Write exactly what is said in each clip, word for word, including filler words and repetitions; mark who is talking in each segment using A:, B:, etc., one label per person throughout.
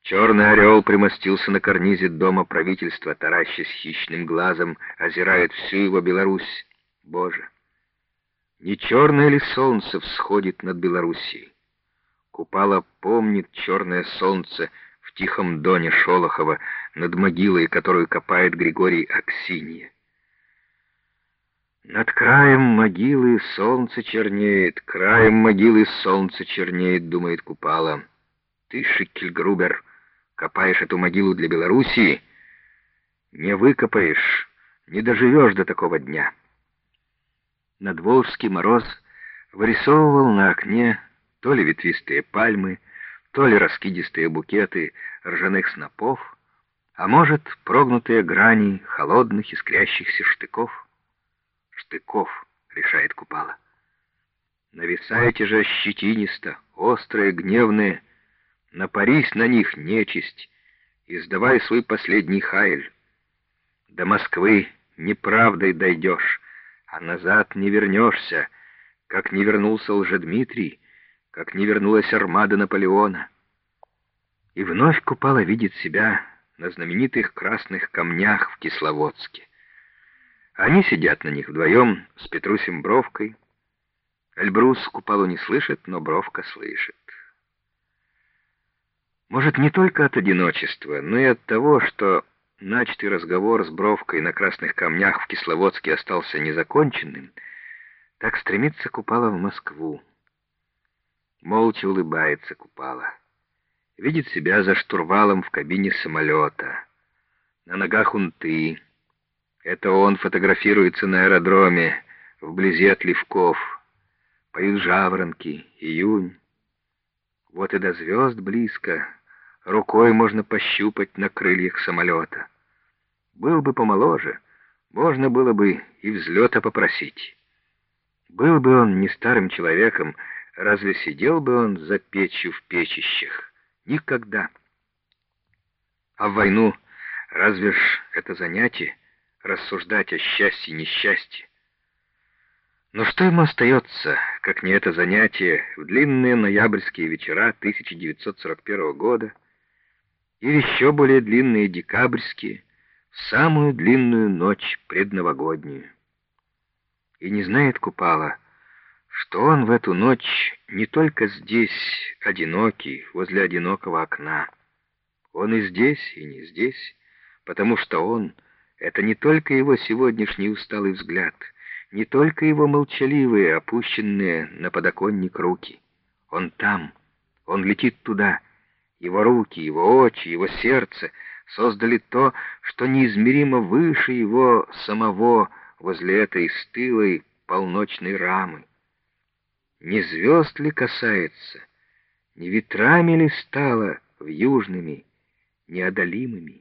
A: Черный орел примостился на карнизе дома правительства, таращась хищным глазом, озирает всю его Беларусь. Боже, не черное ли солнце всходит над Белоруссией? Купала помнит черное солнце в тихом доне Шолохова над могилой, которую копает Григорий Аксинья. Над краем могилы солнце чернеет, краем могилы солнце чернеет, думает Купала. Ты, Шиккельгрубер, копаешь эту могилу для Белоруссии? Не выкопаешь, не доживешь до такого дня. Надволжский мороз вырисовывал на окне то ли ветвистые пальмы, то ли раскидистые букеты ржаных снопов, а может, прогнутые грани холодных искрящихся штыков. Штыков, решает Купала. Нависайте же щетинисто, острые, гневные, напарись на них, нечисть, и сдавай свой последний хайль. До Москвы неправдой дойдешь, а назад не вернешься, как не вернулся Лжедмитрий, как не вернулась армада Наполеона. И вновь Купала видит себя на знаменитых красных камнях в Кисловодске. Они сидят на них вдвоем с Петрусем Бровкой. Эльбрус Купалу не слышит, но Бровка слышит. Может, не только от одиночества, но и от того, что начатый разговор с Бровкой на красных камнях в Кисловодске остался незаконченным, так стремится Купала в Москву. Молча улыбается Купала. Видит себя за штурвалом в кабине самолета. На ногах унты. Это он фотографируется на аэродроме, вблизи от Левков. Поют жаворонки, июнь. Вот и до звезд близко. Рукой можно пощупать на крыльях самолета. Был бы помоложе, можно было бы и взлета попросить. Был бы он не старым человеком, разве сидел бы он за печью в печищах? Никогда. А в войну разве ж это занятие? Рассуждать о счастье и несчастье. Но что ему остается, как не это занятие, в длинные ноябрьские вечера тысяча девятьсот сорок первого года и еще более длинные декабрьские, в самую длинную ночь предновогоднюю. И не знает Купала, что он в эту ночь не только здесь, одинокий, возле одинокого окна. Он и здесь, и не здесь, потому что он — это не только его сегодняшний усталый взгляд, не только его молчаливые, опущенные на подоконник руки. Он там, он летит туда. Его руки, его очи, его сердце создали то, что неизмеримо выше его самого возле этой стылой полночной рамы. Не звезд ли касается, не ветрами ли стало вьюжными, неодолимыми?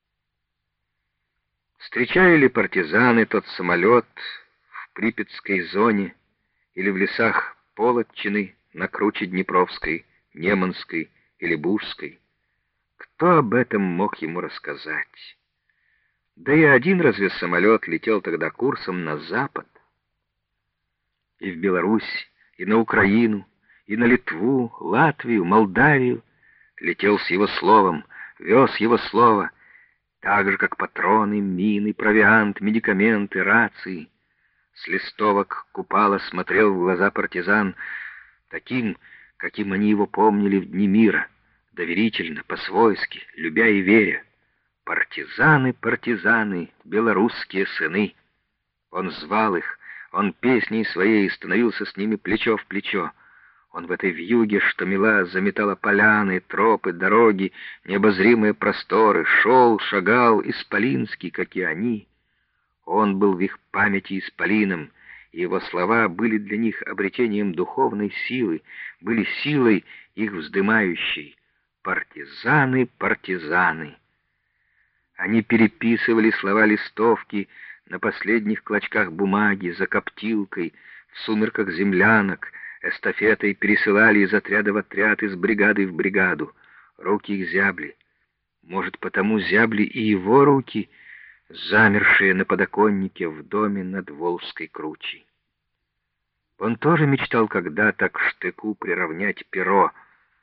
A: Встречали ли партизаны тот самолет в Припятской зоне или в лесах Полотчины на круче Днепровской, Неманской или Бужской? Кто об этом мог ему рассказать? Да и один разве самолет летел тогда курсом на запад? И в Беларусь, и на Украину, и на Литву, Латвию, Молдавию летел с его словом, вез его слово, так же, как патроны, мины, провиант, медикаменты, рации. С листовок Купала смотрел в глаза партизан таким, каким они его помнили в дни мира, доверительно, по-свойски, любя и веря. Партизаны, партизаны, белорусские сыны. Он звал их, он песней своей становился с ними плечо в плечо. Он в этой вьюге, что мела, заметала поляны, тропы, дороги, необозримые просторы, шел, шагал, исполинский, как и они. Он был в их памяти исполином, и его слова были для них обретением духовной силы, были силой их вздымающей. Партизаны, партизаны. Они переписывали слова листовки на последних клочках бумаги, за коптилкой, в сумерках землянок, эстафетой пересылали из отряда в отряд, из бригады в бригаду. Руки их зябли. Может, потому зябли и его руки, замершие на подоконнике в доме над Волжской кручей. Он тоже мечтал когда-то к штыку приравнять перо,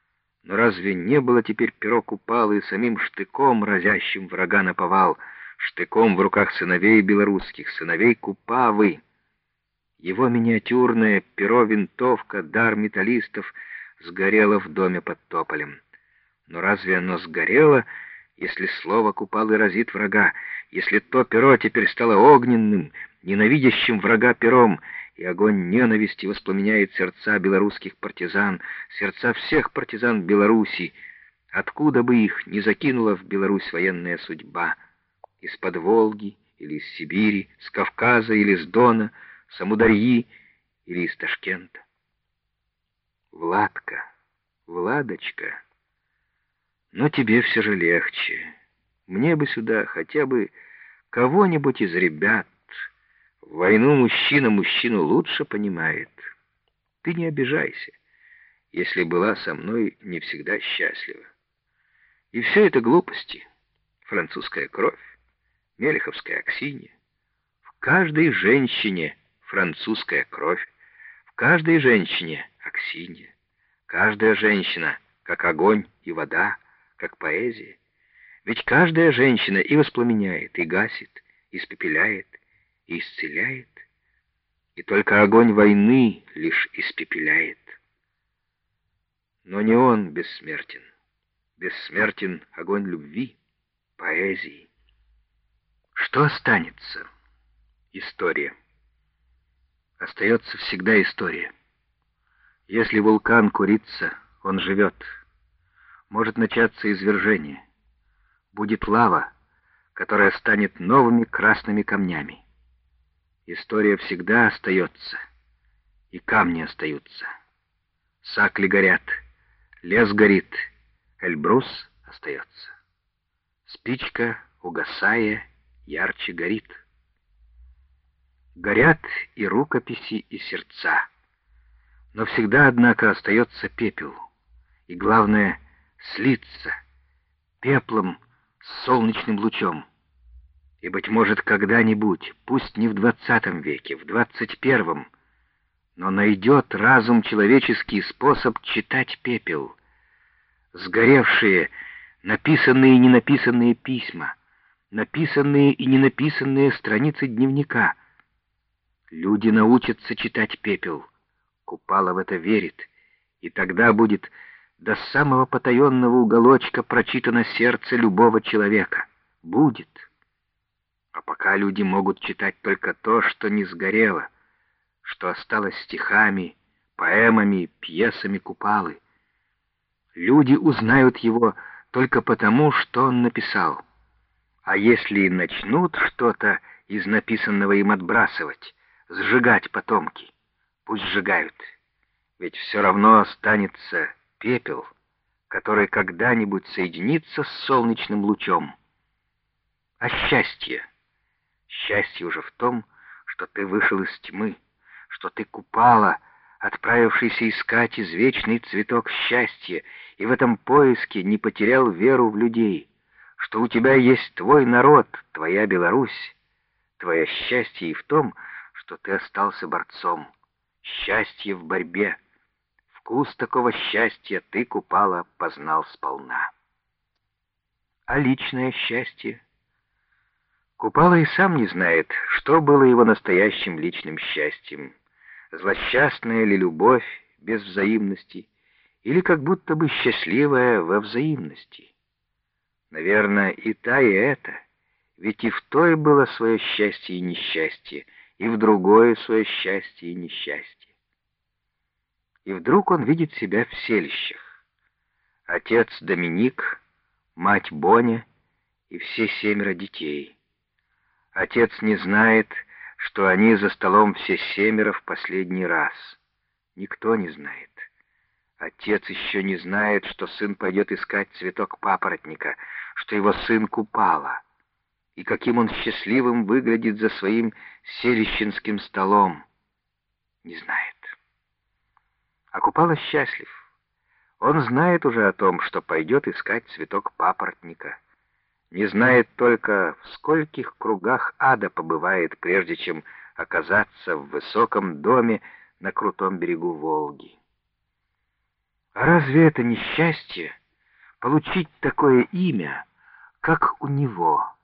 A: Но разве не было теперь перо Купалы самим штыком, разящим врага наповал, штыком в руках сыновей белорусских, сыновей Купавы? Его миниатюрное перо-винтовка, дар металлистов, сгорело в доме под тополем. Но разве оно сгорело, если слово Купалы разит врага, если то перо теперь стало огненным, ненавидящим врага пером, и огонь ненависти воспламеняет сердца белорусских партизан, сердца всех партизан Беларуси, откуда бы их ни закинула в Беларусь военная судьба, из-под Волги или из Сибири, с Кавказа или с Дона, с Амударьи или из Ташкента. Владка, Владочка, но тебе все же легче. Мне бы сюда хотя бы кого-нибудь из ребят. В войну мужчина мужчину лучше понимает. Ты не обижайся, если была со мной не всегда счастлива. И все это глупости. Французская кровь, мелеховская Аксинья. В каждой женщине французская кровь, в каждой женщине Аксинья. Каждая женщина, как огонь и вода, как поэзия. Ведь каждая женщина и воспламеняет, и гасит, испепеляет, и исцеляет. И только огонь войны лишь испепеляет. Но не он бессмертен. Бессмертен огонь любви, поэзии. Что останется? История. Остается всегда история. Если вулкан курится, он живет. Может начаться извержение. Будет лава, которая станет новыми красными камнями. История всегда остается, и камни остаются. Сакли горят, лес горит, Эльбрус остается. Спичка, угасая, ярче горит. Горят и рукописи, и сердца. Но всегда, однако, остается пепел. И главное — слиться пеплом с солнечным лучом. И, быть может, когда-нибудь, пусть не в двадцатом веке, в двадцать первом, но найдет разум человеческий способ читать пепел. Сгоревшие, написанные и ненаписанные письма, написанные и ненаписанные страницы дневника. Люди научатся читать пепел. Купала в это верит, и тогда будет до самого потаенного уголочка прочитано сердце любого человека. Будет. А пока люди могут читать только то, что не сгорело, что осталось стихами, поэмами, пьесами Купалы. Люди узнают его только потому, что он написал. А если и начнут что-то из написанного им отбрасывать, сжигать потомки, пусть сжигают, ведь все равно останется пепел, который когда-нибудь соединится с солнечным лучом. А счастье? Счастье уже в том, что ты вышел из тьмы, что ты Купала, отправившийся искать извечный цветок счастья, и в этом поиске не потерял веру в людей, что у тебя есть твой народ, твоя Беларусь. Твое счастье и в том, что ты остался борцом. Счастье в борьбе. Вкус такого счастья ты, Купала, познал сполна. А личное счастье? Купала и сам не знает, что было его настоящим личным счастьем. Злосчастная ли любовь без взаимности, или как будто бы счастливая во взаимности? Наверное, и та, и эта, ведь и в той было свое счастье и несчастье, и в другое свое счастье и несчастье. И вдруг он видит себя в селищах. Отец Доминик, мать Боня и все семеро детей. Отец не знает, что они за столом все семеро в последний раз. Никто не знает. Отец еще не знает, что сын пойдет искать цветок папоротника, что его сын Купала, и каким он счастливым выглядит за своим селищенским столом. Не знает. А Купала счастлив. Он знает уже о том, что пойдет искать цветок папоротника. Не знает только, в скольких кругах ада побывает, прежде чем оказаться в высоком доме на крутом берегу Волги. А разве это не счастье — получить такое имя, как у него?